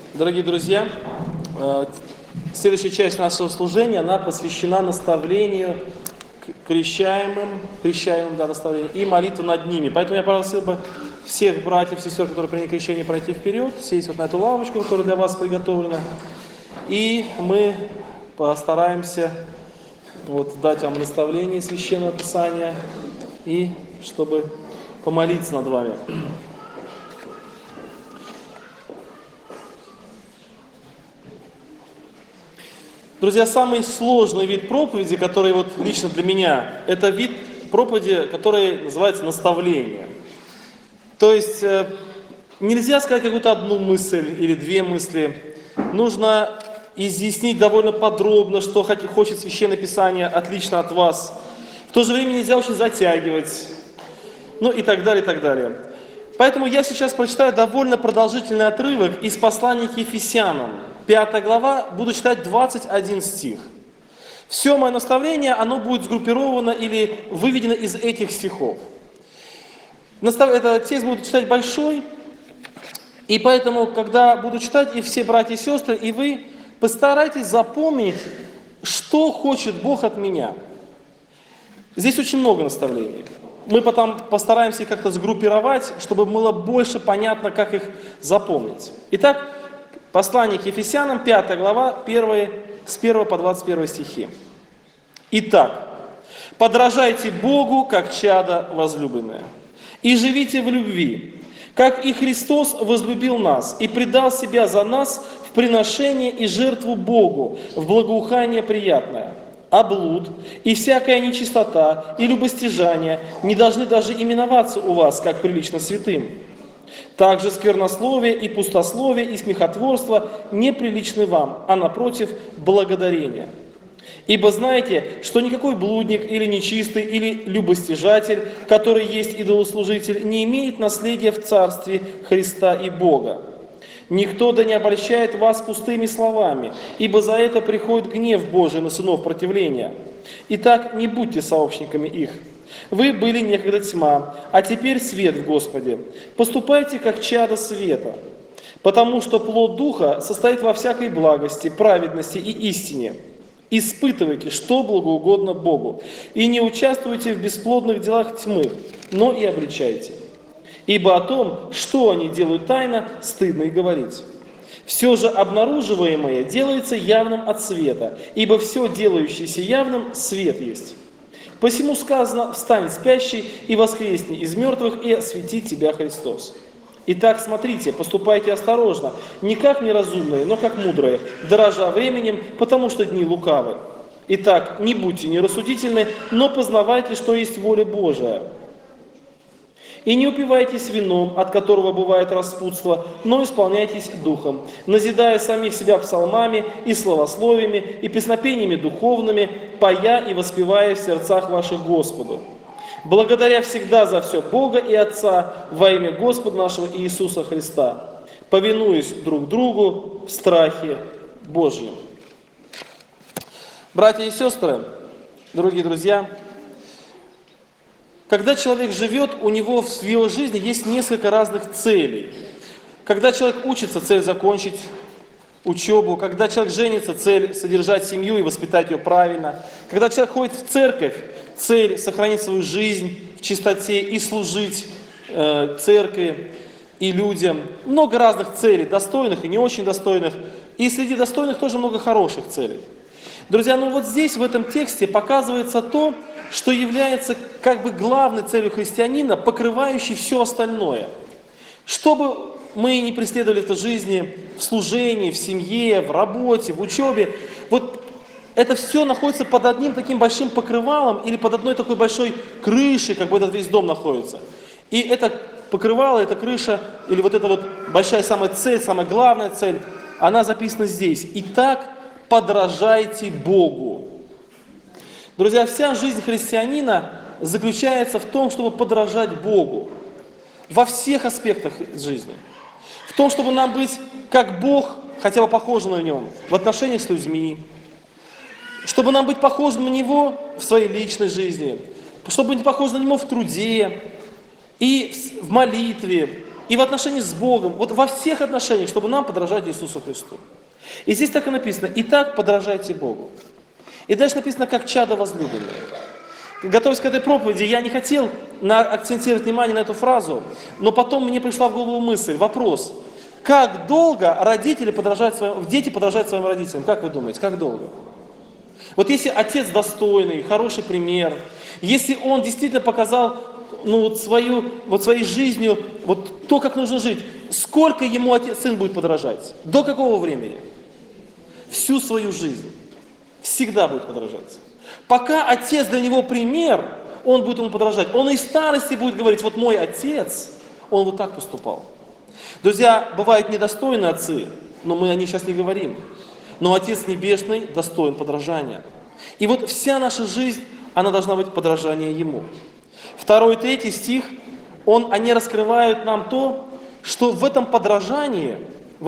Дорогие друзья, следующая часть нашего служения, она посвящена наставлению крещаемым, наставлению и молитву над ними. Поэтому я просил бы всех братьев и сестер, которые приняли крещение, пройти вперед, сесть вот на эту лавочку, которая для вас приготовлена. И мы постараемся дать вам наставление Священного Писания, и чтобы помолиться над вами. Друзья, самый сложный вид проповеди, который лично для меня, это вид проповеди, который называется наставление. То есть нельзя сказать какую-то одну мысль или две мысли. Нужно изъяснить довольно подробно, что хочет Священное Писание, отлично от вас. В то же время нельзя очень затягивать. И так далее, и так далее. Поэтому я сейчас прочитаю довольно продолжительный отрывок из послания к Ефесянам. 5 глава, буду читать 21 стих. Все мое наставление, оно будет сгруппировано или выведено из этих стихов. Этот текст буду читать большой, и поэтому, когда буду читать, и все братья и сестры, и вы, постарайтесь запомнить, что хочет Бог от меня. Здесь очень много наставлений. Мы потом постараемся их как-то сгруппировать, чтобы было больше понятно, как их запомнить. Итак, послание к Ефесянам, 5 глава, с 1 по 21 стихи. Итак, подражайте Богу, как чада возлюбленное, и живите в любви, как и Христос возлюбил нас и предал себя за нас в приношение и жертву Богу, в благоухание приятное. А блуд и всякая нечистота и любостяжание не должны даже именоваться у вас, как прилично святым. Также сквернословие и пустословие и смехотворство неприличны вам, а напротив, благодарение. Ибо знаете, что никакой блудник или нечистый или любостяжатель, который есть идолослужитель, не имеет наследия в Царстве Христа и Бога. Никто да не обольщает вас пустыми словами, ибо за это приходит гнев Божий на сынов противления. Итак, не будьте сообщниками их. Вы были некогда тьма, а теперь свет в Господе. Поступайте, как чада света, потому что плод Духа состоит во всякой благости, праведности и истине. Испытывайте, что благоугодно Богу, и не участвуйте в бесплодных делах тьмы, но и обличайте. Ибо о том, что они делают тайно, стыдно и говорить. Все же обнаруживаемое делается явным от света, ибо все делающееся явным свет есть. Посему сказано: «Встань, спящий, и воскресни из мертвых, и осветит тебя Христос». Итак, смотрите, поступайте осторожно, не как неразумные, но как мудрые, дорожа временем, потому что дни лукавы. Итак, не будьте нерассудительны, но познавайте, что есть воля Божия. И не упивайтесь вином, от которого бывает распутство, но исполняйтесь духом, назидая самих себя псалмами и словословиями, и песнопениями духовными, поя и воспевая в сердцах ваших Господу. Благодаря всегда за все Бога и Отца во имя Господа нашего Иисуса Христа, повинуясь друг другу в страхе Божьем. Братья и сестры, дорогие друзья, когда человек живет, у него в его жизни есть несколько разных целей. Когда человек учится, цель закончить учебу. Когда человек женится, цель содержать семью и воспитать ее правильно. Когда человек ходит в церковь, цель сохранить свою жизнь в чистоте и служить церкви и людям. Много разных целей, достойных и не очень достойных. И среди достойных тоже много хороших целей. Друзья, здесь, в этом тексте, показывается то, что является главной целью христианина, покрывающей все остальное. Что бы мы ни преследовали в этой жизни, в служении, в семье, в работе, в учебе, это все находится под одним таким большим покрывалом или под одной такой большой крышей, этот весь дом находится. И это покрывало, эта крыша, или эта большая самая цель, самая главная цель, она записана здесь. Итак, подражайте Богу. Друзья, вся жизнь христианина заключается в том, чтобы подражать Богу. Во всех аспектах жизни. В том, чтобы нам быть как Бог, хотя бы похожим на Него, в отношениях с людьми. Чтобы нам быть похожим на Него в своей личной жизни. Чтобы быть похожим на Него в труде. И в молитве, и в отношении с Богом, вот во всех отношениях, чтобы нам подражать Иисусу Христу. И здесь так и написано: «Итак, подражайте Богу». И дальше написано: «Как чада возлюбленные». Готовясь к этой проповеди, я не хотел акцентировать внимание на эту фразу, но потом мне пришла в голову мысль, вопрос: как долго дети подражают своим родителям? Как вы думаете, как долго? Вот если отец достойный, хороший пример, если он действительно показал своей жизнью то, как нужно жить, сколько ему сын будет подражать? До какого времени? Всю свою жизнь. Всегда будет подражать. Пока отец для него пример, он будет ему подражать. Он и в старости будет говорить: вот мой отец, он вот так поступал. Друзья, бывают недостойные отцы, но мы о них сейчас не говорим. Но Отец Небесный достоин подражания. И вот вся наша жизнь, она должна быть подражание Ему. 2 и 3 стих, они раскрывают нам то, что в этом подражании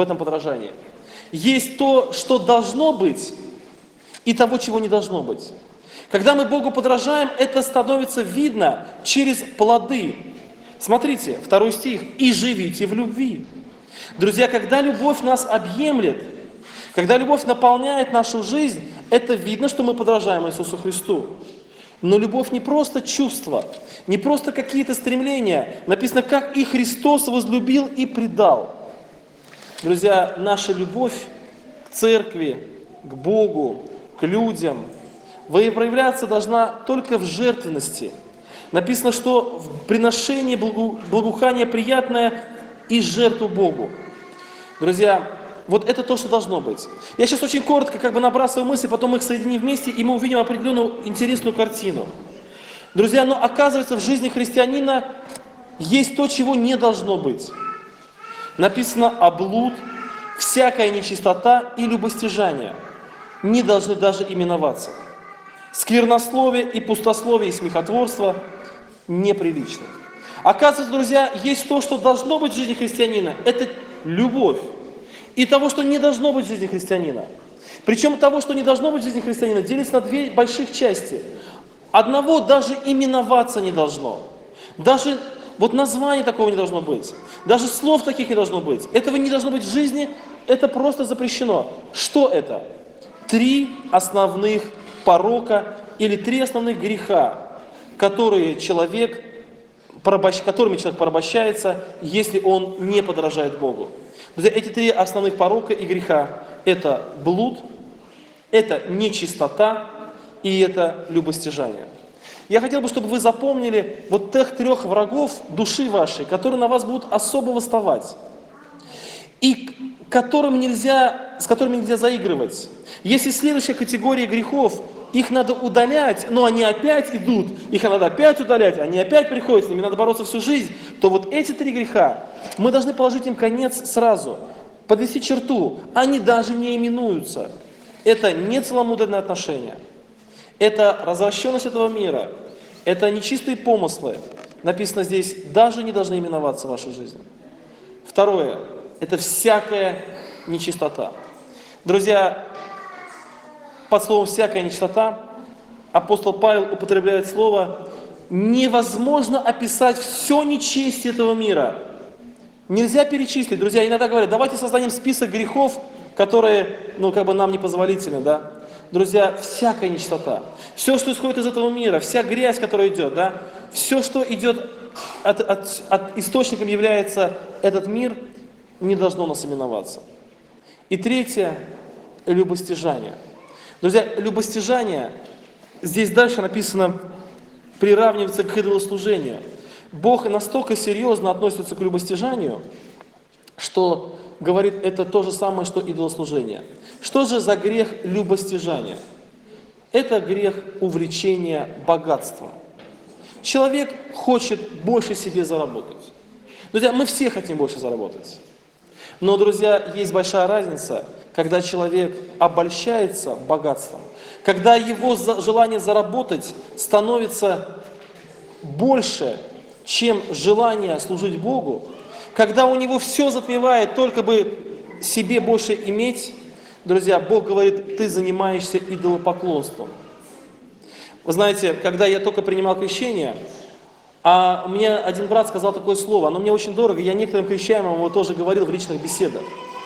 есть то, что должно быть, и того, чего не должно быть. Когда мы Богу подражаем, это становится видно через плоды. Смотрите, 2 стих: «И живите в любви». Друзья, когда любовь нас объемлет, когда любовь наполняет нашу жизнь, это видно, что мы подражаем Иисусу Христу. Но любовь не просто чувство, не просто какие-то стремления. Написано: «Как и Христос возлюбил и предал». Друзья, наша любовь к церкви, к Богу, к людям проявляться должна только в жертвенности. Написано, что в приношении благоухания приятное и жертву Богу. Друзья, вот это то, что должно быть. Я сейчас очень коротко набрасываю мысли, потом их соединим вместе, и мы увидим определенную интересную картину. Друзья, но оказывается, в жизни христианина есть то, чего не должно быть. Написано: «А блуд, всякая нечистота и любостяжание не должны даже именоваться. Сквернословие и пустословие и смехотворство неприлично». Оказывается, друзья, есть то, что должно быть в жизни христианина. Это любовь. И того, что не должно быть в жизни христианина. Причем того, что не должно быть в жизни христианина, делится на 2 больших части. Одного даже именоваться не должно. Даже названия такого не должно быть. Даже слов таких не должно быть. Этого не должно быть в жизни. Это просто запрещено. Что это? 3 основных порока или 3 основных греха, которыми человек порабощается, если он не подражает Богу. Друзья, эти 3 основных порока и греха – это блуд, это нечистота и это любостяжание. Я хотел бы, чтобы вы запомнили тех 3 врагов души вашей, которые на вас будут особо восставать, и с которыми нельзя заигрывать. Если следующая категория грехов, их надо удалять, но они опять идут, их надо опять удалять, они опять приходят, с ними надо бороться всю жизнь, то эти 3 греха, мы должны положить им конец сразу, подвести черту. Они даже не именуются. Это нецеломудренные отношения, это развращенность этого мира, это нечистые помыслы. Написано здесь: даже не должны именоваться в вашей жизни. 2. Это всякая нечистота. Друзья, под словом «всякая нечистота» апостол Павел употребляет слово: невозможно описать все нечестие этого мира. Нельзя перечислить. Друзья, иногда говорят: давайте создадим список грехов, которые, нам непозволительны, да? Друзья, всякая нечистота, все, что исходит из этого мира, вся грязь, которая идет, да? Все, что идет от источником является этот мир, не должно нас именоваться. И 3. Любостяжание. Друзья, любостяжание, здесь дальше написано, приравнивается к идолослужению. Бог настолько серьезно относится к любостяжанию, что говорит, это то же самое, что идолослужение. Что же за грех любостяжания? Это грех увлечения богатством. Человек хочет больше себе заработать. Друзья, мы все хотим больше заработать. Но, друзья, есть большая разница, когда человек обольщается богатством, когда его желание заработать становится больше, чем желание служить Богу, когда у него все затмевает, только бы себе больше иметь, друзья, Бог говорит: ты занимаешься идолопоклонством. Вы знаете, когда я только принимал крещение, А мне один брат сказал такое слово, оно мне очень дорого, я некоторым крещаемым его тоже говорил в личных беседах.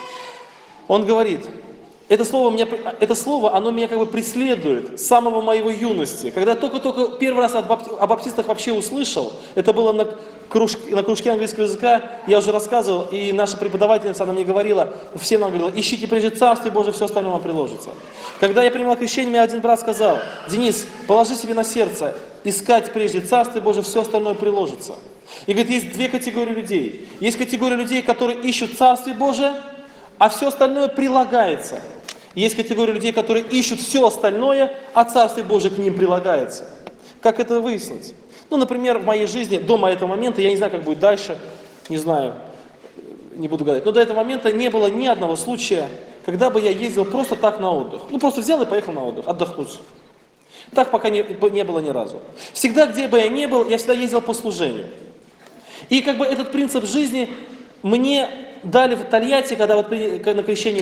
Он говорит, это слово, оно меня как бы преследует с самого моего юности. Когда я только первый раз о баптистах вообще услышал, это было на кружке английского языка, я уже рассказывал, и наша преподавательница, она мне говорила, всем нам говорила, ищите прежде Царствие Божие, все остальное вам приложится. Когда я принимал крещение, мне один брат сказал, Денис, положи себе на сердце, искать прежде Царствие Божие, все остальное приложится. И говорит, есть две категории людей. Есть категория людей, которые ищут Царствие Божие, а все остальное прилагается. Есть категория людей, которые ищут все остальное, а Царствие Божие к ним прилагается. Как это выяснить? Ну, например, в моей жизни, до этого момента, я не знаю, как будет дальше, не знаю, не буду гадать, но до этого момента не было ни одного случая, когда бы я ездил просто так на отдых. Ну, просто взял и поехал на отдых, отдохнуть. Так пока не было ни разу. Всегда, где бы я ни был, я всегда ездил по служению. И как бы этот принцип жизни мне дали в Тольятти, когда вот на крещение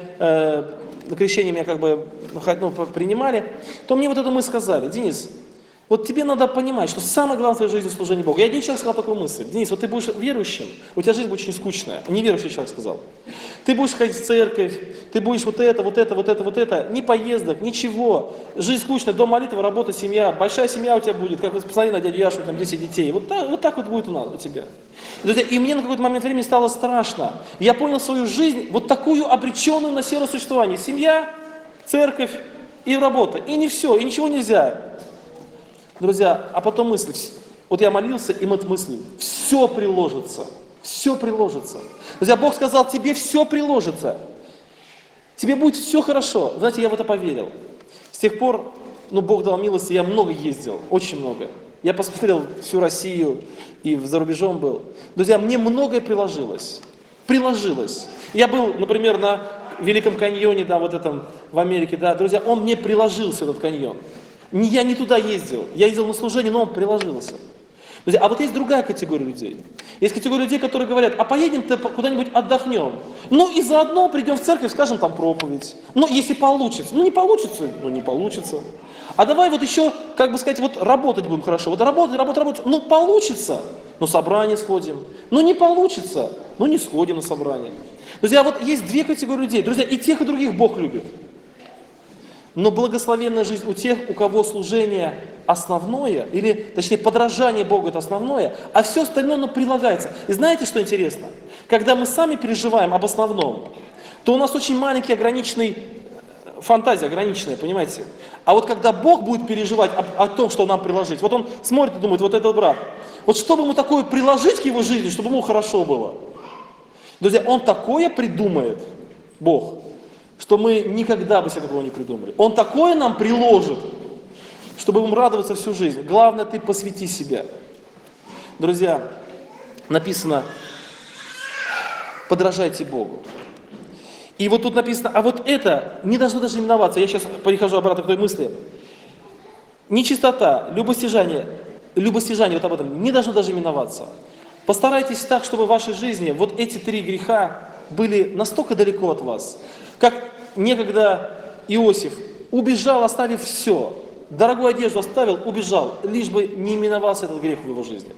меня как бы принимали, то мне вот эту мысль сказали, Денис, вот тебе надо понимать, что самое главное в твоей жизни служение Богу. Я один человек сказал такую мысль. Денис, вот ты будешь верующим, у тебя жизнь будет очень скучная. Неверующий человек сказал. Ты будешь ходить в церковь, ты будешь вот это, ни поездок, ничего. Жизнь скучная, дом молитвы, работа, семья. Большая семья у тебя будет, как вы посмотри на дядю Яшу, там 10 детей. Вот так вот будет у тебя. И мне на какой-то момент времени стало страшно. Я понял свою жизнь, вот такую обреченную на серое существование. Семья, церковь и работа. И не все, и ничего нельзя. Друзья, а потом мысль, вот я молился, и мыслью, все приложится, все приложится. Друзья, Бог сказал, тебе все приложится, тебе будет все хорошо. Знаете, я в это поверил. С тех пор, Бог дал милость, я много ездил, очень много. Я посмотрел всю Россию и за рубежом был. Друзья, мне многое приложилось. Приложилось. Я был, например, на Великом каньоне, да, вот этом в Америке, да, друзья, он мне приложился, этот каньон. Я не туда ездил, я ездил на служение, но он приложился. Друзья, а вот есть другая категория людей. Есть категория людей, которые говорят, а поедем-то куда-нибудь отдохнем. Ну и заодно придем в церковь, скажем там проповедь. Ну если получится. Ну не получится, не получится. А давай вот еще, как бы сказать, вот работать будем хорошо. Вот работать. Ну получится, ну собрание сходим. Ну не получится, ну не сходим на собрание. Друзья, вот есть две категории людей. Друзья, и тех, и других Бог любит. Но благословенная жизнь у тех, у кого служение основное, или, точнее, подражание Богу это основное, а все остальное, прилагается. И знаете, что интересно? Когда мы сами переживаем об основном, то у нас очень маленький, ограниченный, фантазия ограниченная, понимаете? А вот когда Бог будет переживать о том, что нам приложить, вот он смотрит и думает, вот этот брат, вот что бы ему такое приложить к его жизни, чтобы ему хорошо было. Друзья, он такое придумает, Бог, что мы никогда бы себе такого не придумали. Он такое нам приложит, чтобы им радоваться всю жизнь. Главное, ты посвяти себя. Друзья, написано, подражайте Богу. И вот тут написано, а вот это не должно даже именоваться. Я сейчас перехожу обратно к той мысли. Нечистота, любостяжание вот об этом не должно даже именоваться. Постарайтесь так, чтобы в вашей жизни вот эти 3 греха были настолько далеко от вас, как некогда Иосиф убежал, оставив все, дорогую одежду оставил, убежал, лишь бы не именовался этот грех в его жизни.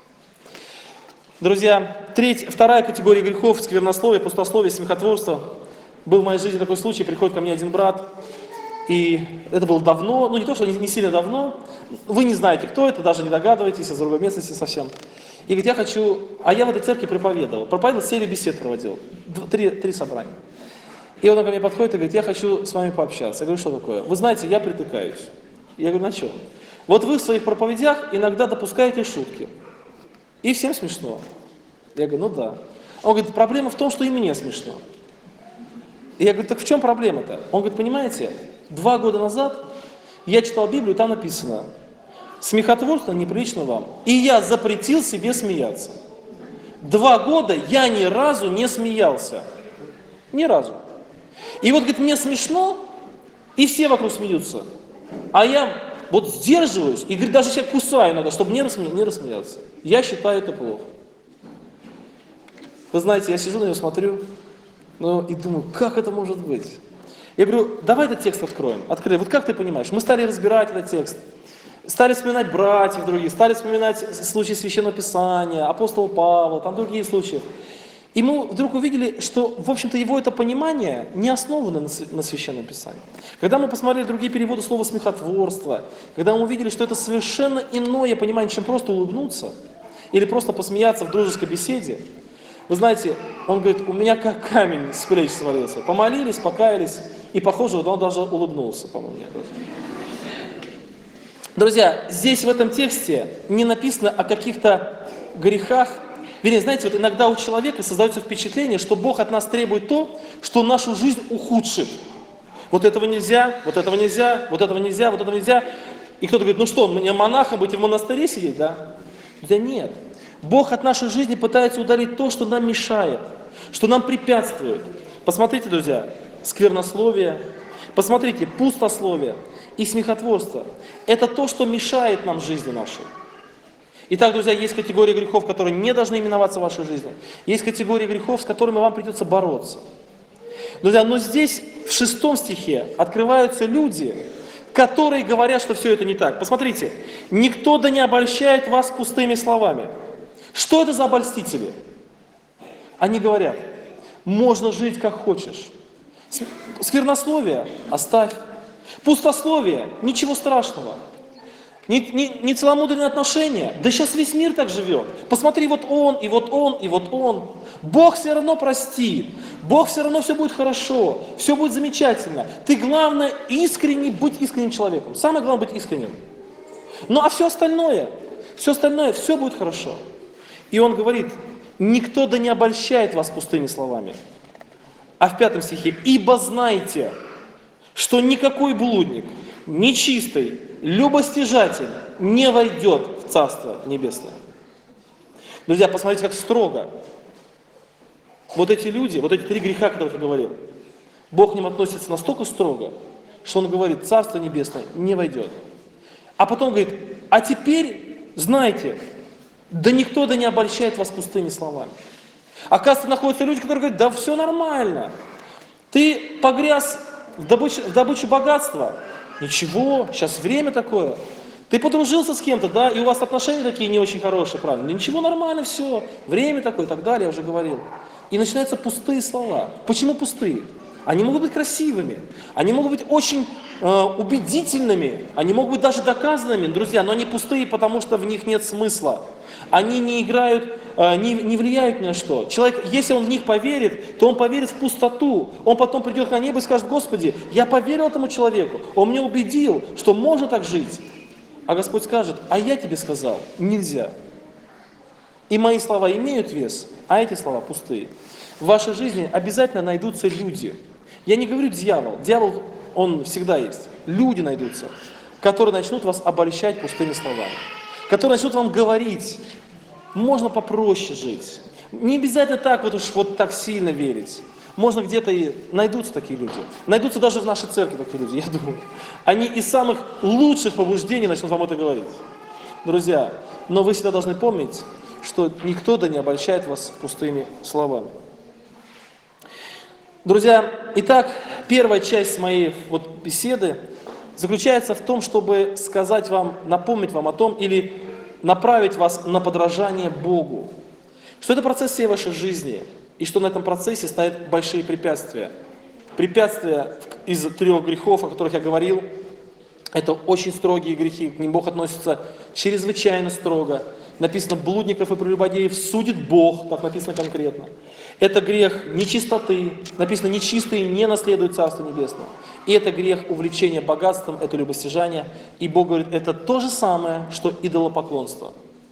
Друзья, вторая категория грехов — сквернословие, пустословие, смехотворство. Был в моей жизни такой случай, приходит ко мне один брат, и это было давно, не то, что не сильно давно, вы не знаете, кто это, даже не догадываетесь, из другой местности совсем. И говорит, я в этой церкви проповедовал, серию бесед проводил, 3 собрания. И он ко мне подходит и говорит, я хочу с вами пообщаться. Я говорю, что такое? Вы знаете, я притыкаюсь. Я говорю, на чем? Вот вы в своих проповедях иногда допускаете шутки. И всем смешно. Я говорю, да. Он говорит, проблема в том, что и мне смешно. И я говорю, так в чем проблема-то? Он говорит, понимаете, 2 года назад я читал Библию, там написано, смехотворство неприлично вам. И я запретил себе смеяться. 2 года я ни разу не смеялся. Ни разу. И вот, говорит, мне смешно, и все вокруг смеются. А я вот сдерживаюсь, и, говорит, даже себя кусаю иногда, чтобы не рассмеяться. Я считаю это плохо. Вы знаете, я сижу на него, смотрю, и думаю, как это может быть? Я говорю, давай этот текст откроем. Открыли. Вот как ты понимаешь? Мы стали разбирать этот текст. Стали вспоминать братьев других, стали вспоминать случаи Священного Писания, апостола Павла, там другие случаи. И мы вдруг увидели, что, в общем-то, его это понимание не основано на Священном Писании. Когда мы посмотрели другие переводы слова «смехотворство», когда мы увидели, что это совершенно иное понимание, чем просто улыбнуться или просто посмеяться в дружеской беседе, вы знаете, он говорит, у меня как камень с плеч свалился. Помолились, покаялись, и, похоже, он даже улыбнулся, по-моему. Друзья, здесь в этом тексте не написано о каких-то грехах. Вернее, знаете, вот иногда у человека создается впечатление, что Бог от нас требует то, что нашу жизнь ухудшит. Вот этого нельзя, вот этого нельзя, вот этого нельзя, вот этого нельзя. И кто-то говорит, ну что, мне монахом быть и в монастыре сидеть, да? Да нет. Бог от нашей жизни пытается удалить то, что нам мешает, что нам препятствует. Посмотрите, друзья, сквернословие, посмотрите, пустословие и смехотворство. Это то, что мешает нам жизни нашей. Итак, друзья, есть категории грехов, которые не должны именоваться в вашей жизни. Есть категории грехов, с которыми вам придется бороться. Друзья, но здесь в 6 стихе открываются люди, которые говорят, что все это не так. Посмотрите, никто да не обольщает вас пустыми словами. Что это за обольстители? Они говорят, можно жить как хочешь. Сквернословие оставь. Пустословие, ничего страшного. Не целомудренные отношения. Да сейчас весь мир так живет. Посмотри, вот он, и вот он, и вот он. Бог все равно простит. Бог все равно все будет хорошо. Все будет замечательно. Ты, главное, быть искренним человеком. Самое главное, быть искренним. Ну, а все остальное, все будет хорошо. И он говорит, никто да не обольщает вас пустыми словами. А в 5 стихе, ибо знайте, что никакой блудник, нечистый, любостяжатель не войдет в Царство Небесное. Друзья, посмотрите, как строго. Вот эти люди, вот эти 3 греха, о которых я говорил, Бог к ним относится настолько строго, что Он говорит, Царство Небесное не войдет. А потом говорит, а теперь знайте, да никто да не обольщает вас пустыми словами. Оказывается, находятся люди, которые говорят, да все нормально. Ты погряз в добычу богатства. Ничего, сейчас время такое. Ты подружился с кем-то, да, и у вас отношения такие не очень хорошие, правильно? Ничего, нормально, все. Время такое и так далее, я уже говорил. И начинаются пустые слова. Почему пустые? Они могут быть красивыми, они могут быть очень убедительными, они могут быть даже доказанными, друзья, но они пустые, потому что в них нет смысла. Они не играют, не влияют ни на что. Человек, если он в них поверит, то он поверит в пустоту. Он потом придет на небо и скажет, Господи, я поверил этому человеку, он меня убедил, что можно так жить. А Господь скажет, а я тебе сказал, нельзя. И мои слова имеют вес, а эти слова пустые. В вашей жизни обязательно найдутся люди. Я не говорю дьявол. Дьявол, он всегда есть. Люди найдутся, которые начнут вас обольщать пустыми словами. Которые начнут вам говорить, можно попроще жить. Не обязательно так вот уж вот так сильно верить. Можно где-то и найдутся такие люди. Найдутся даже в нашей церкви такие люди, я думаю. Они из самых лучших побуждений начнут вам это говорить. Друзья, но вы всегда должны помнить, что никто да не обольщает вас пустыми словами. Друзья, итак, первая часть моей беседы заключается в том, чтобы сказать вам, напомнить вам о том или направить вас на подражание Богу. Что это процесс всей вашей жизни, и что на этом процессе стоят большие препятствия. Препятствия из 3 грехов, о которых я говорил, это очень строгие грехи, к ним Бог относится чрезвычайно строго. Написано, блудников и прелюбодеев судит Бог, так написано конкретно. Это грех нечистоты, написано, нечистые не наследуют Царство Небесное. И это грех увлечения богатством, это любостяжание. И Бог говорит, это то же самое, что идолопоклонство.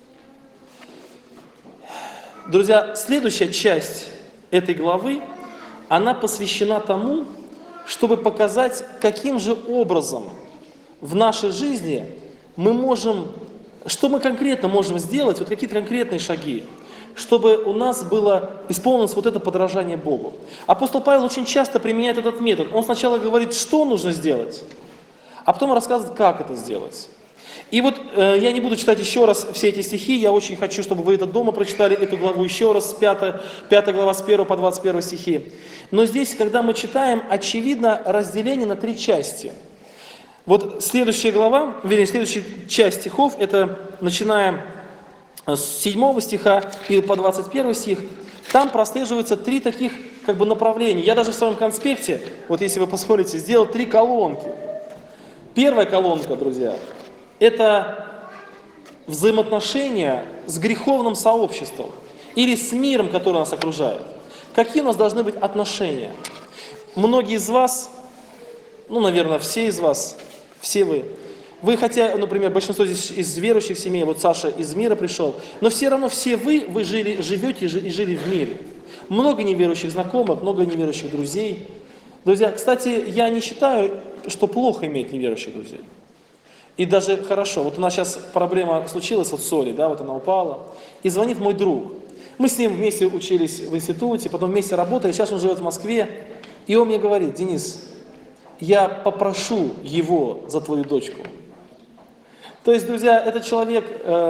Друзья, следующая часть этой главы, она посвящена тому, чтобы показать, каким же образом в нашей жизни мы можем, что мы конкретно можем сделать, вот какие-то конкретные шаги, чтобы у нас было исполнилось вот это подражание Богу. Апостол Павел очень часто применяет этот метод. Он сначала говорит, что нужно сделать, а потом рассказывает, как это сделать. И вот я не буду читать еще раз все эти стихи, я очень хочу, чтобы вы это дома прочитали, эту главу еще раз, 5 глава с 1 по 21 стихи. Но здесь, когда мы читаем, очевидно разделение на 3 части. Вот следующая глава, вернее, следующая часть стихов, это начиная с 7 стиха и по 21 стих, там прослеживаются 3 таких как бы направления. Я даже в своем конспекте, вот если вы посмотрите, сделал 3 колонки. Первая колонка, друзья, это взаимоотношения с греховным сообществом или с миром, который нас окружает. Какие у нас должны быть отношения? Многие из вас, ну, наверное, все из вас, все вы хотя, например, большинство здесь из верующих семей, вот Саша из мира пришел, но все равно все вы живете и жили в мире. Много неверующих знакомых, много неверующих друзей. Друзья, кстати, я не считаю, что плохо иметь неверующих друзей. И даже хорошо. Вот у нас сейчас проблема случилась вот с Олей, да, вот она упала. И звонит мой друг. Мы с ним вместе учились в институте, потом вместе работали, сейчас он живет в Москве. И он мне говорит: Денис, я попрошу его за твою дочку. То есть, друзья, этот человек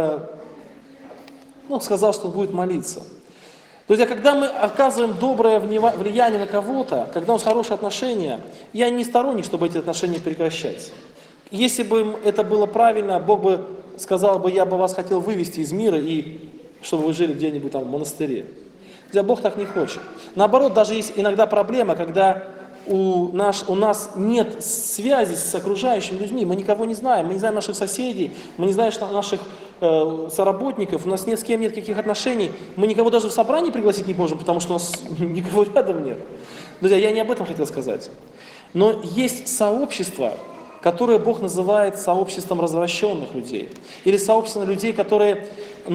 сказал, что он будет молиться. Друзья, когда мы оказываем доброе влияние на кого-то, когда у нас хорошие отношения, я не сторонник, чтобы эти отношения прекращать. Если бы это было правильно, Бог бы сказал бы: я бы вас хотел вывести из мира, и чтобы вы жили где-нибудь там в монастыре. Друзья, Бог так не хочет. Наоборот, даже есть иногда проблема, когда у нас нет связи с окружающими людьми, мы никого не знаем, мы не знаем наших соседей, мы не знаем наших соработников, у нас нет с кем нет каких отношений, мы никого даже в собрание пригласить не можем, потому что у нас никого рядом нет. Друзья, я не об этом хотел сказать. Но есть сообщество, которое Бог называет сообществом развращенных людей, или сообществом людей, которые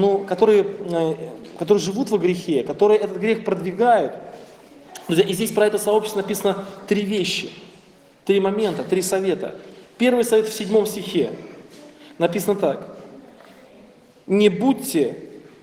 живут во грехе, которые этот грех продвигают. И здесь про это сообщество написано 3 вещи, 3 момента, 3 совета. Первый совет в 7 стихе. Написано так: не будьте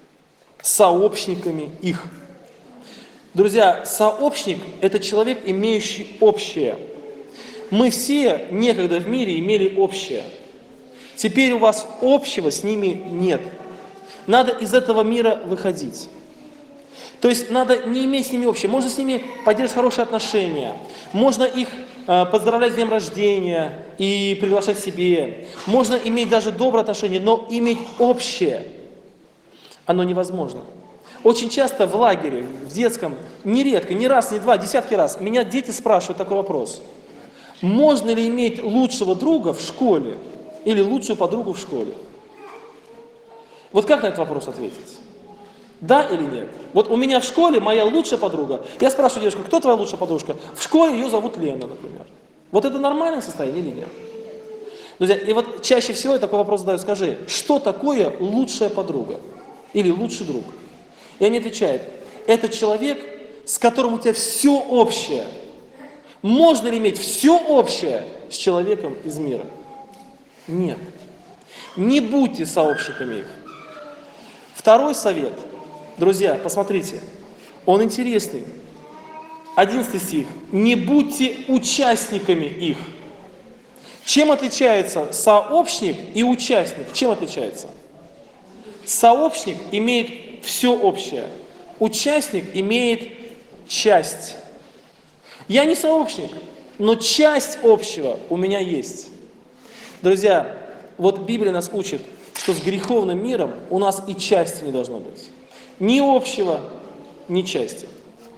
сообщниками их. Друзья, сообщник – это человек, имеющий общее. Мы все некогда в мире имели общее. Теперь у вас общего с ними нет. Надо из этого мира выходить. То есть надо не иметь с ними общее. Можно с ними поддерживать хорошие отношения. Можно их поздравлять с днем рождения и приглашать к себе. Можно иметь даже добрые отношения, но иметь общее, оно невозможно. Очень часто в лагере, в детском, нередко, не раз, не два, десятки раз, меня дети спрашивают такой вопрос: можно ли иметь лучшего друга в школе или лучшую подругу в школе? Вот как на этот вопрос ответить? Да или нет? Вот у меня в школе моя лучшая подруга. Я спрашиваю девушку: кто твоя лучшая подружка? В школе ее зовут Лена, например. Вот это нормальное состояние или нет? Друзья, и вот чаще всего я такой вопрос задаю: скажи, что такое лучшая подруга? Или лучший друг? И они отвечают: это человек, с которым у тебя все общее. Можно ли иметь все общее с человеком из мира? Нет. Не будьте сообщниками их. Второй совет. Друзья, посмотрите, он интересный. 11 стих. Не будьте участниками их. Чем отличается сообщник и участник? Чем отличается? Сообщник имеет все общее. Участник имеет часть. Я не сообщник, но часть общего у меня есть. Друзья, вот Библия нас учит, что с греховным миром у нас и части не должно быть. Ни общего, ни части.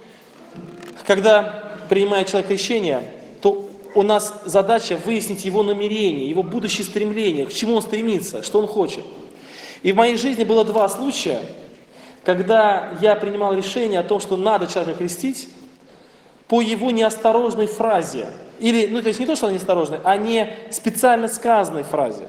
Когда принимает человек крещение, то у нас задача выяснить его намерение, его будущее стремление, к чему он стремится, что он хочет. И в моей жизни было 2 случая, когда я принимал решение о том, что надо человека крестить, по его неосторожной фразе. Или, то есть не то, что она неосторожная, а не специально сказанной фразе,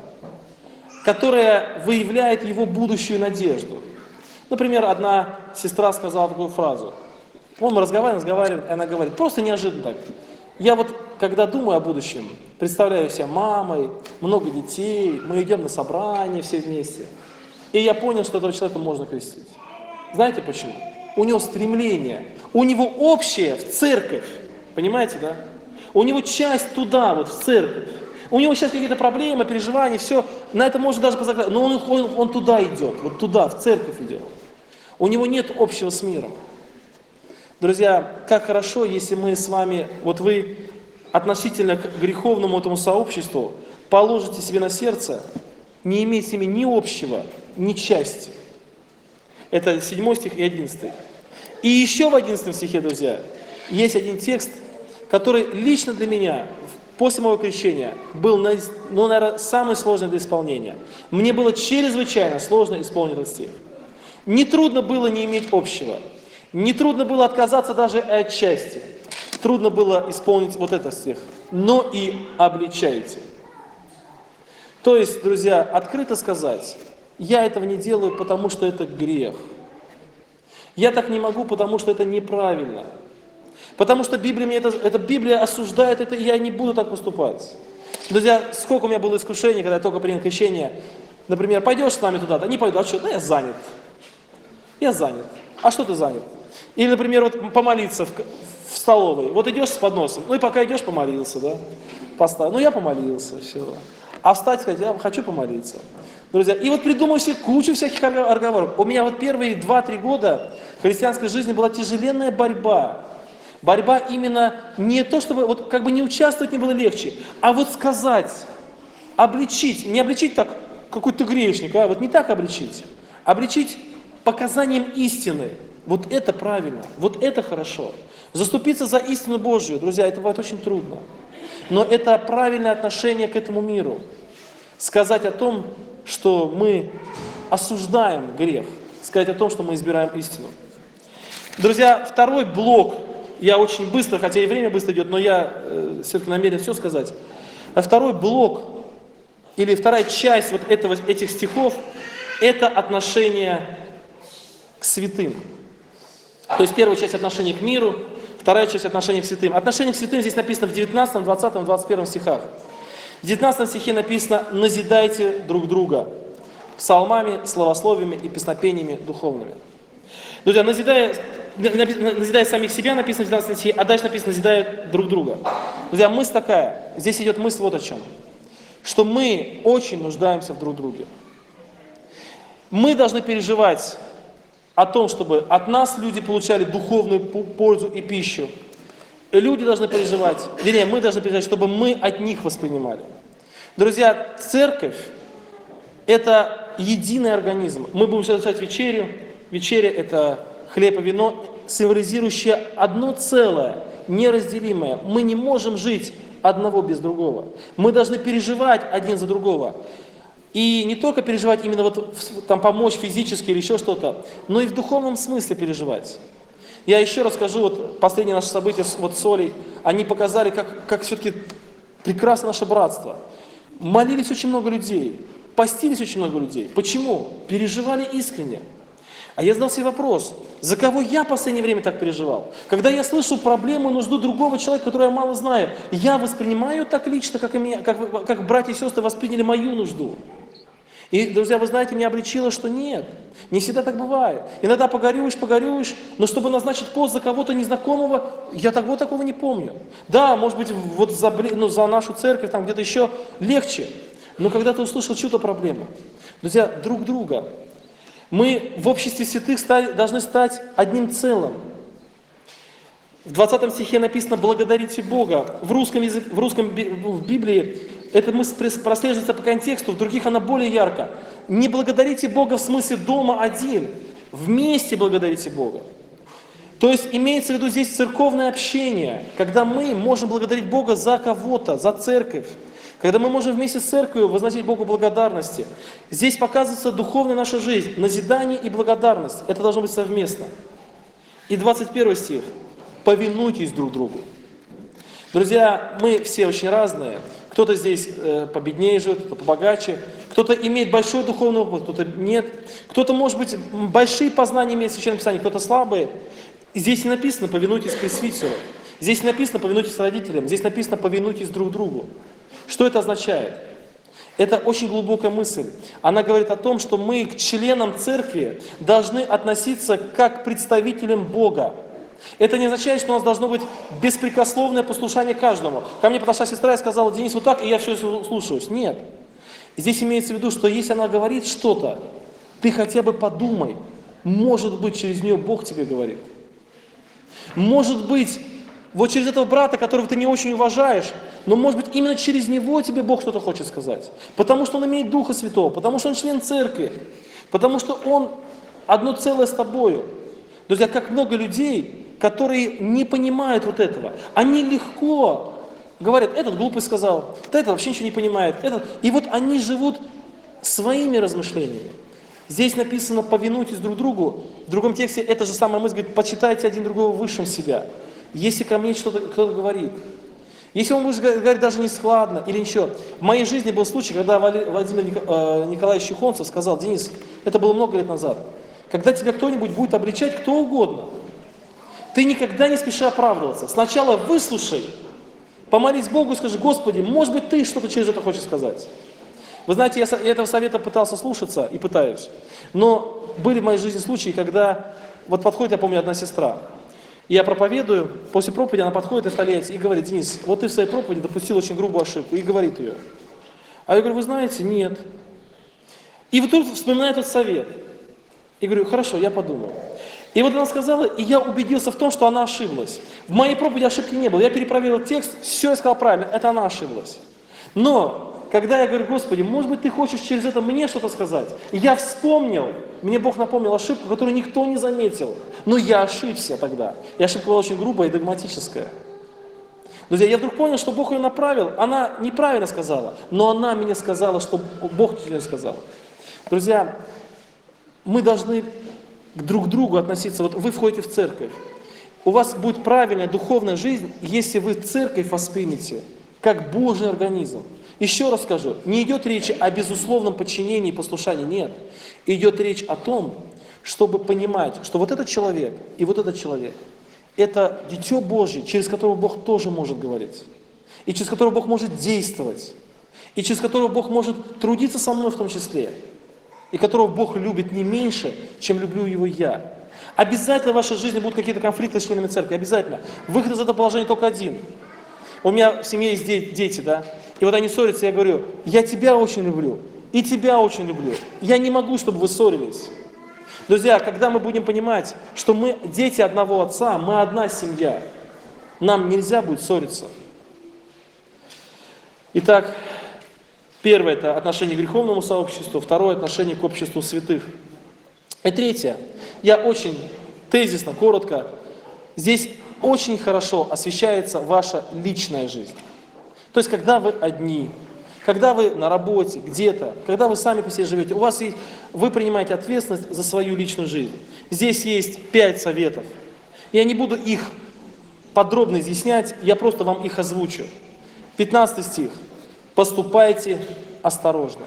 которая выявляет его будущую надежду. Например, одна сестра сказала такую фразу. Мы разговариваем, и она говорит, просто неожиданно так. Я вот, когда думаю о будущем, представляю себя мамой, много детей, мы идем на собрание все вместе. И я понял, что этого человека можно крестить. Знаете почему? У него стремление, у него общее в церковь. Понимаете, да? У него часть туда, вот в церковь. У него сейчас какие-то проблемы, переживания, все. На это можно даже позаглядывать. Но он туда идет, вот туда, в церковь идет. У него нет общего с миром. Друзья, как хорошо, если мы с вами, вот вы относительно к греховному этому сообществу, положите себе на сердце не иметь с ними ни общего, ни части. Это 7 стих и 11. И еще в 11 стихе, друзья, есть один текст, который лично для меня после моего крещения был, наверное, самый сложный для исполнения. Мне было чрезвычайно сложно исполнить этот стих. Не трудно было не иметь общего. Не трудно было отказаться даже от части. Трудно было исполнить вот этот стих. Но и обличайте. То есть, друзья, открыто сказать, я этого не делаю, потому что это грех. Я так не могу, потому что это неправильно. Потому что Библия мне это Библия осуждает это, и я не буду так поступать. Друзья, сколько у меня было искушений, когда я только принял крещение. Например, пойдешь с нами туда-то? Не пойду. А что? Да я занят. Я занят. А что ты занят? Или, например, вот помолиться в столовой. Вот идешь с подносом. Ну и пока идешь, помолился, да? Поставил. Ну я помолился, все. А встать, сказать, я хочу помолиться. Друзья, и вот придумал себе кучу всяких отговорок. У меня вот первые 2-3 года христианской жизни была тяжеленная борьба. Борьба именно не то, чтобы вот как бы не участвовать не было легче, а вот сказать, обличить, не обличить так, какой ты грешник, а вот не так обличить показанием истины. Вот это правильно, вот это хорошо. Заступиться за истину Божию, друзья, это бывает очень трудно. Но это правильное отношение к этому миру. Сказать о том, что мы осуждаем грех, сказать о том, что мы избираем истину. Друзья, второй блок, я очень быстро, хотя и время быстро идет, но я все-таки намерен все сказать. А второй блок, или вторая часть вот этих стихов, это отношение к святым. То есть первая часть отношения к миру, вторая часть отношения к святым. Отношение к святым здесь написано в 19, 20, 21 стихах. В 19 стихе написано «назидайте друг друга псалмами, словословиями и песнопениями духовными». Друзья, назидая самих себя, написано в 19 стихе, а дальше написано «назидая друг друга». Друзья, мысль такая, здесь идет мысль вот о чем, что мы очень нуждаемся в друг друге. Мы должны переживать о том, чтобы от нас люди получали духовную пользу и пищу. Люди должны переживать, вернее, мы должны переживать, чтобы мы от них воспринимали. Друзья, церковь – это единый организм. Мы будем совершать вечерю. Вечеря – это хлеб и вино, символизирующее одно целое, неразделимое. Мы не можем жить одного без другого. Мы должны переживать один за другого. И не только переживать именно вот там помочь физически или еще что-то, но и в духовном смысле переживать. Я еще раз скажу, вот последние наши события вот с Олей, они показали, как все-таки прекрасно наше братство. Молились очень много людей, постились очень много людей. Почему? Переживали искренне. А я задал себе вопрос, за кого я в последнее время так переживал? Когда я слышу проблему, нужду другого человека, которого я мало знаю, я воспринимаю так лично, как братья и сестры восприняли мою нужду. И, друзья, вы знаете, меня обличило, что нет, не всегда так бывает. Иногда погорюешь, но чтобы назначить пост за кого-то незнакомого, я такого не помню. Да, может быть, вот за нашу церковь, там где-то еще легче, но когда ты услышал чью-то проблему, друзья, друг друга, мы в обществе святых должны стать одним целым. В 20 стихе написано «благодарите Бога». В Библии эта мысль прослеживается по контексту, в других она более ярко. Не благодарите Бога в смысле дома один, вместе благодарите Бога. То есть имеется в виду здесь церковное общение, когда мы можем благодарить Бога за кого-то, за церковь. Когда мы можем вместе с церковью возносить Богу благодарности. Здесь показывается духовная наша жизнь, назидание и благодарность. Это должно быть совместно. И 21 стих. Повинуйтесь друг другу. Друзья, мы все очень разные. Кто-то здесь победнее живет, кто-то побогаче. Кто-то имеет большой духовный опыт, кто-то нет. Кто-то, может быть, большие познания имеет в Священном Писании, кто-то слабые. Здесь не написано «повинуйтесь пресвитеру». Здесь не написано «повинуйтесь родителям». Здесь написано «повинуйтесь друг другу». Что это означает? Это очень глубокая мысль. Она говорит о том, что мы к членам церкви должны относиться как к представителям Бога. Это не означает, что у нас должно быть беспрекословное послушание каждому. Ко мне подошла сестра и сказала: Денис, вот так, и я все слушаюсь. Нет. Здесь имеется в виду, что если она говорит что-то, ты хотя бы подумай, может быть, через нее Бог тебе говорит. Может быть, Вот через этого брата, которого ты не очень уважаешь, но может быть именно через него тебе Бог что-то хочет сказать. Потому что он имеет Духа Святого, потому что он член церкви, потому что он одно целое с тобою. Друзья, как много людей, которые не понимают вот этого. Они легко говорят, этот глупый сказал, да этот вообще ничего не понимает. И вот они живут своими размышлениями. Здесь написано, повинуйтесь друг другу. В другом тексте это же самая мысль говорит, почитайте один другого высшим себя. Если ко мне что-то кто-то говорит, если он будет говорить даже не складно или ничего. В моей жизни был случай, когда Владимир Николаевич Чухонцев сказал, Денис, это было много лет назад, когда тебя кто-нибудь будет обличать, кто угодно, ты никогда не спеши оправдываться. Сначала выслушай, помолись Богу и скажи, Господи, может быть, ты что-то через это хочешь сказать. Вы знаете, я этого совета пытался слушаться и пытаюсь. Но были в моей жизни случаи, когда вот подходит, я помню, одна сестра. Я проповедую, после проповеди она подходит и вставляется и говорит, Денис, вот ты в своей проповеди допустил очень грубую ошибку, и говорит ее. А я говорю, вы знаете, нет. И вот тут вспоминает этот совет. И говорю, хорошо, я подумаю. И вот она сказала, и я убедился в том, что она ошиблась. В моей проповеди ошибки не было. Я перепроверил текст, все я сказал правильно, это она ошиблась. Но когда я говорю, Господи, может быть, ты хочешь через это мне что-то сказать? И я вспомнил, мне Бог напомнил ошибку, которую никто не заметил. Но я ошибся тогда. И ошибка была очень грубая и догматическая. Друзья, я вдруг понял, что Бог ее направил. Она неправильно сказала, но она мне сказала, что Бог тебе сказал. Друзья, мы должны друг к другу относиться. Вот вы входите в церковь. У вас будет правильная духовная жизнь, если вы церковь воспримете как Божий организм. Еще раз скажу, не идет речь о безусловном подчинении и послушании, нет. Идет речь о том, чтобы понимать, что вот этот человек и вот этот человек – это Дитё Божье, через которого Бог тоже может говорить, и через которого Бог может действовать, и через которого Бог может трудиться со мной в том числе, и которого Бог любит не меньше, чем люблю его я. Обязательно в вашей жизни будут какие-то конфликты с членами церкви, обязательно. Выход из этого положения только один. У меня в семье есть дети, да, и вот они ссорятся, я говорю, я тебя очень люблю, и тебя очень люблю. Я не могу, чтобы вы ссорились. Друзья, когда мы будем понимать, что мы дети одного отца, мы одна семья, нам нельзя будет ссориться. Итак, первое – это отношение к греховному сообществу, второе – отношение к обществу святых. И третье, я очень тезисно, коротко, здесь очень хорошо освещается ваша личная жизнь. То есть, когда вы одни, когда вы на работе, где-то, когда вы сами по себе живете, у вас есть, вы принимаете ответственность за свою личную жизнь. Здесь есть 5 советов. Я не буду их подробно изъяснять, я просто вам их озвучу. 15 стих. Поступайте осторожно.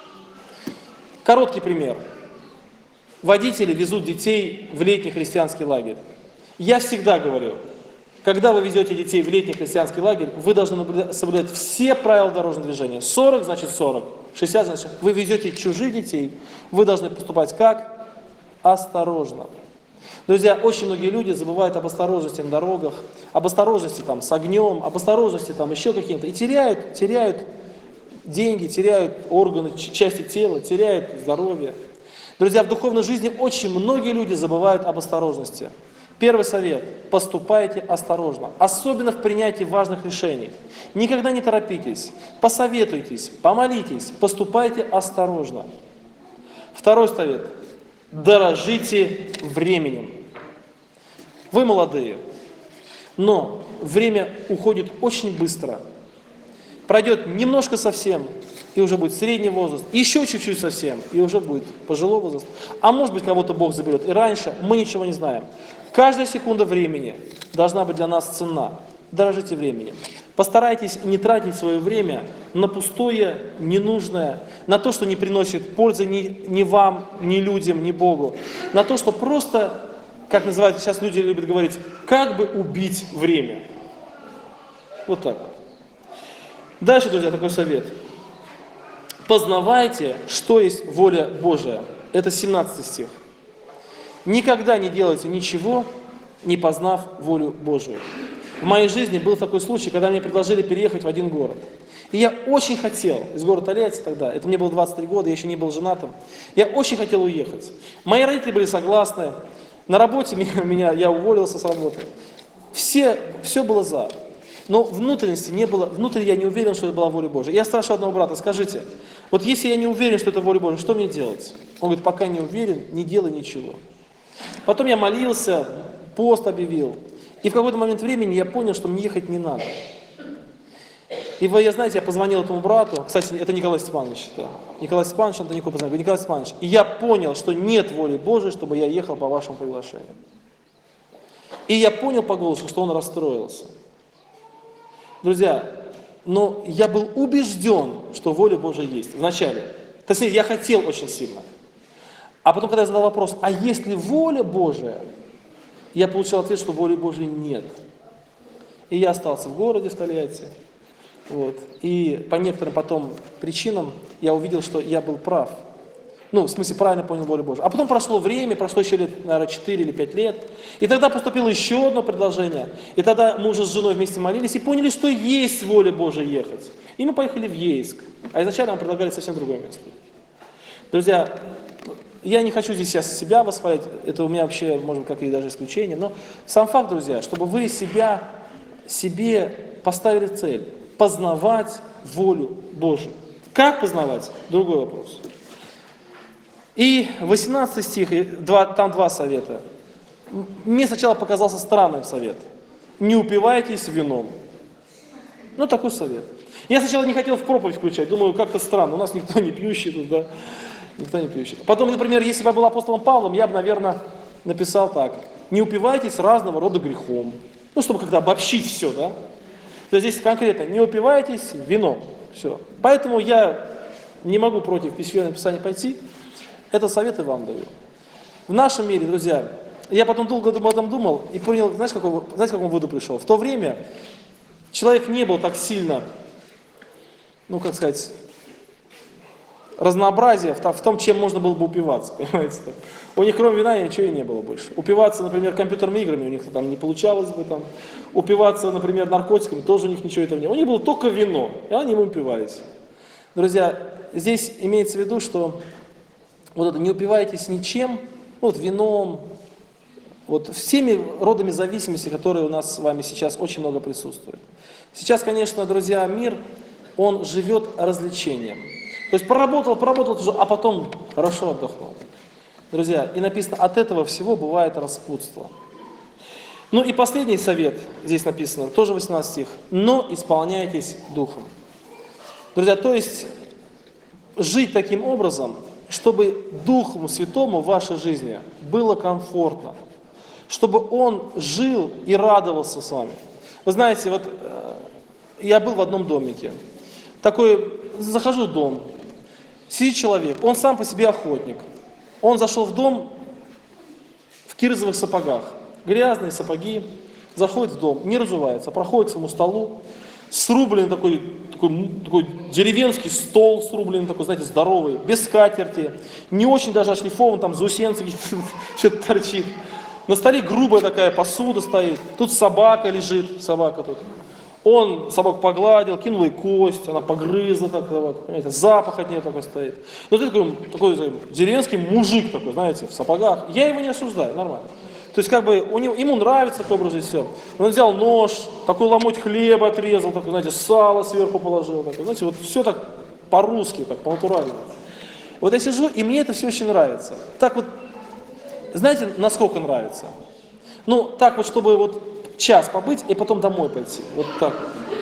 Короткий пример. Водители везут детей в летний христианский лагерь. Я всегда говорю, когда вы везете детей в летний христианский лагерь, вы должны соблюдать все правила дорожного движения. 40 значит 40, 60 значит вы везете чужих детей, вы должны поступать как? Осторожно. Друзья, очень многие люди забывают об осторожности на дорогах, об осторожности там, с огнем, об осторожности там, еще каким-то. И теряют деньги, теряют органы, части тела, теряют здоровье. Друзья, в духовной жизни очень многие люди забывают об осторожности. Первый совет – поступайте осторожно, особенно в принятии важных решений. Никогда не торопитесь, посоветуйтесь, помолитесь, поступайте осторожно. Второй совет – дорожите временем. Вы молодые, но время уходит очень быстро. Пройдет немножко совсем, и уже будет средний возраст, еще чуть-чуть совсем, и уже будет пожилой возраст. А может быть, кого-то Бог заберет и раньше, мы ничего не знаем. Каждая секунда времени должна быть для нас ценна. Дорожите временем. Постарайтесь не тратить свое время на пустое, ненужное, на то, что не приносит пользы ни вам, ни людям, ни Богу. На то, что просто, как называют сейчас люди любят говорить, как бы убить время. Вот так. Дальше, друзья, такой совет. Познавайте, что есть воля Божия. Это 17 стих. Никогда не делайте ничего, не познав волю Божию. В моей жизни был такой случай, когда мне предложили переехать в один город. И я очень хотел, из города Тольятти тогда, это мне было 23 года, я еще не был женатым, я очень хотел уехать. Мои родители были согласны, на работе я уволился с работы. Все было за. Но внутренности не было, внутри я не уверен, что это была воля Божия. Я спрашиваю одного брата, скажите, вот если я не уверен, что это воля Божия, что мне делать? Он говорит, пока не уверен, не делай ничего. Потом я молился, пост объявил. И в какой-то момент времени я понял, что мне ехать не надо. И вы, знаете, я позвонил этому брату, кстати, это Николай Степанович, да. Николай Степанович, Антонику позвонил, Николай Степанович, и я понял, что нет воли Божией, чтобы я ехал по вашему приглашению. И я понял по голосу, что он расстроился. Друзья, но я был убежден, что воля Божия есть вначале. Точнее, я хотел очень сильно. А потом, когда я задал вопрос, а есть ли воля Божия, я получил ответ, что воли Божией нет. И я остался в городе, в Тольятти. Вот. И по некоторым потом причинам я увидел, что я был прав. Ну, в смысле, правильно понял волю Божию. А потом прошло время, прошло еще лет, наверное, 4 или 5 лет. И тогда поступило еще одно предложение. И тогда мы уже с женой вместе молились и поняли, что есть воля Божия ехать. И мы поехали в Ейск. А изначально нам предлагали совсем другое место. Друзья, я не хочу здесь сейчас себя восхвалять. Это у меня вообще, может быть, какие даже исключения. Но сам факт, друзья, чтобы вы себе поставили цель. Познавать волю Божию. Как познавать? Другой вопрос. И 18 стих, там два совета. Мне сначала показался странным совет. Не упивайтесь вином. Ну, такой совет. Я сначала не хотел в проповедь включать, думаю, как-то странно, у нас никто не пьющий тут, да? Никто не пьющий. Потом, например, если бы я был апостолом Павлом, я бы, наверное, написал так. Не упивайтесь разного рода грехом. Ну, чтобы как-то обобщить все, да? То есть здесь конкретно, не упивайтесь вином. Все. Поэтому я не могу против Священного Писания пойти. Это совет и вам даю. В нашем мире, друзья, я потом долго об этом думал и понял, знаете, к какому выводу пришел? В то время человек не был так сильно, ну, как сказать, разнообразия в том, чем можно было бы упиваться, понимаете? У них кроме вина ничего и не было больше. Упиваться, например, компьютерными играми у них там не получалось бы, там. Упиваться, например, наркотиками, тоже у них ничего этого не было. У них было только вино, и они им упивались. Друзья, здесь имеется в виду, что вот это не упивайтесь ничем, вот вином, вот всеми родами зависимости, которые у нас с вами сейчас очень много присутствуют. Сейчас, конечно, друзья, мир, он живет развлечением. То есть поработал, а потом хорошо отдохнул. Друзья, и написано, от этого всего бывает распутство. Ну и последний совет, здесь написано, тоже 18 стих. Но исполняйтесь Духом. Друзья, то есть жить таким образом, чтобы Духу Святому в вашей жизни было комфортно. Чтобы Он жил и радовался с вами. Вы знаете, вот я был в одном домике. Такой, захожу в дом, сидит человек, он сам по себе охотник. Он зашел в дом в кирзовых сапогах. Грязные сапоги, заходит в дом, не разувается, проходит к своему столу, срубленный такой деревенский стол, срубленный такой, знаете, здоровый, без скатерти, не очень даже ошлифован, там заусенцы что-то торчит. На столе грубая такая посуда стоит, тут собака лежит, собака тут. Он собаку погладил, кинул ей кость, она погрызла, так, вот, понимаете, запах от нее такой стоит. Ну, ты такой деревенский мужик такой, знаете, в сапогах. Я его не осуждаю, нормально. То есть, как бы, ему нравится такой образ жизни, все. Он взял нож, такой ломоть хлеба отрезал, такой, знаете, сало сверху положил, такой, знаете, вот все так по-русски, так, по-натуральному. Вот я сижу, и мне это все очень нравится. Так вот, знаете, насколько нравится? Ну, так вот, чтобы вот час побыть и потом домой пойти. Вот так.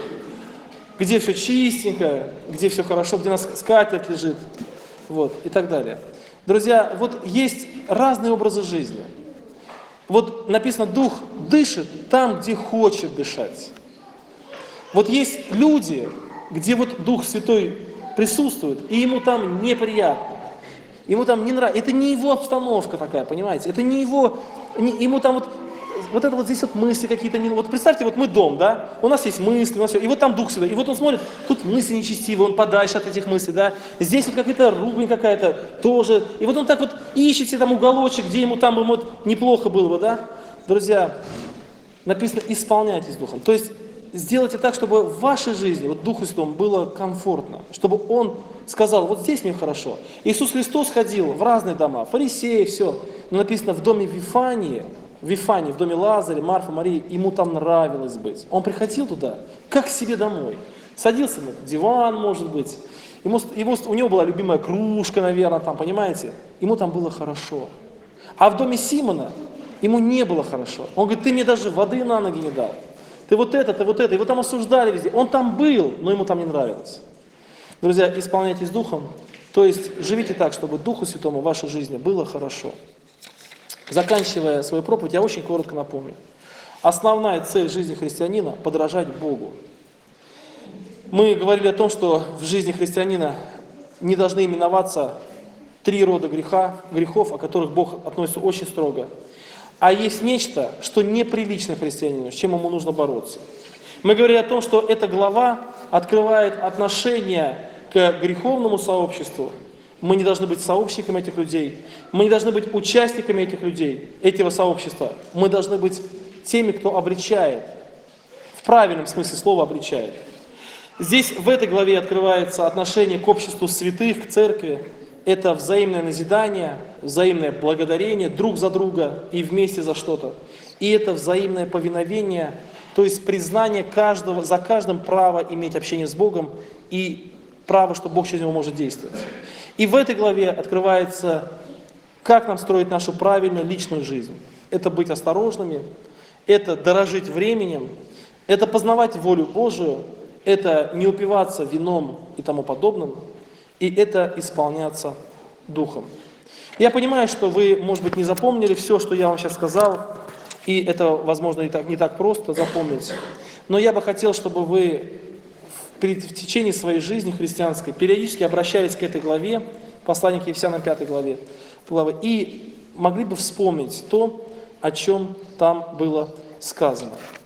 Где все чистенько, где все хорошо, где у нас скатерть лежит. Вот, и так далее. Друзья, вот есть разные образы жизни. Вот написано, Дух дышит там, где хочет дышать. Вот есть люди, где вот Дух Святой присутствует, и ему там неприятно. Ему там не нравится. Это не его обстановка такая, понимаете? Это не его, ему там вот это вот здесь вот мысли какие-то, вот представьте, вот мы дом, да, у нас есть мысли, у нас все, и вот там Дух Святой, и вот он смотрит, тут мысли нечестивые, он подальше от этих мыслей, да, здесь вот какая-то ругань какая-то тоже, и вот он так вот ищет себе там уголочек, где ему там вот неплохо было бы, да, друзья, написано, исполняйтесь Духом, то есть сделайте так, чтобы в вашей жизни, вот Духу Святому было комфортно, чтобы Он сказал, вот здесь мне хорошо. Иисус Христос ходил в разные дома, фарисеи, все, но написано, в доме Вифании в Вифании, в доме Лазаря, Марфа, Марии, ему там нравилось быть. Он приходил туда, как к себе домой. Садился на диван, может быть. У него была любимая кружка, наверное, там, понимаете? Ему там было хорошо. А в доме Симона ему не было хорошо. Он говорит, ты мне даже воды на ноги не дал. Ты вот это, ты вот это. Его там осуждали везде. Он там был, но ему там не нравилось. Друзья, исполняйтесь Духом. То есть живите так, чтобы Духу Святому в вашей жизни было хорошо. Заканчивая свою проповедь, я очень коротко напомню. Основная цель жизни христианина – подражать Богу. Мы говорили о том, что в жизни христианина не должны именоваться 3 рода грехов, о которых Бог относится очень строго. А есть нечто, что неприлично христианину, с чем ему нужно бороться. Мы говорили о том, что эта глава открывает отношение к греховному сообществу. Мы не должны быть сообщниками этих людей. Мы не должны быть участниками этих людей, этого сообщества. Мы должны быть теми, кто обречает. В правильном смысле слова обречает. Здесь в этой главе открывается отношение к обществу святых, к церкви. Это взаимное назидание, взаимное благодарение друг за друга и вместе за что-то. И это взаимное повиновение, то есть признание каждого, за каждым право иметь общение с Богом и право, что Бог через него может действовать. И в этой главе открывается, как нам строить нашу правильную личную жизнь. Это быть осторожными, это дорожить временем, это познавать волю Божию, это не упиваться вином и тому подобным, и это исполняться Духом. Я понимаю, что вы, может быть, не запомнили все, что я вам сейчас сказал, и это, возможно, не так просто запомнить. Но я бы хотел, чтобы вы в течение своей жизни христианской периодически обращались к этой главе, послание к Ефесянам 5 главе, и могли бы вспомнить то, о чем там было сказано.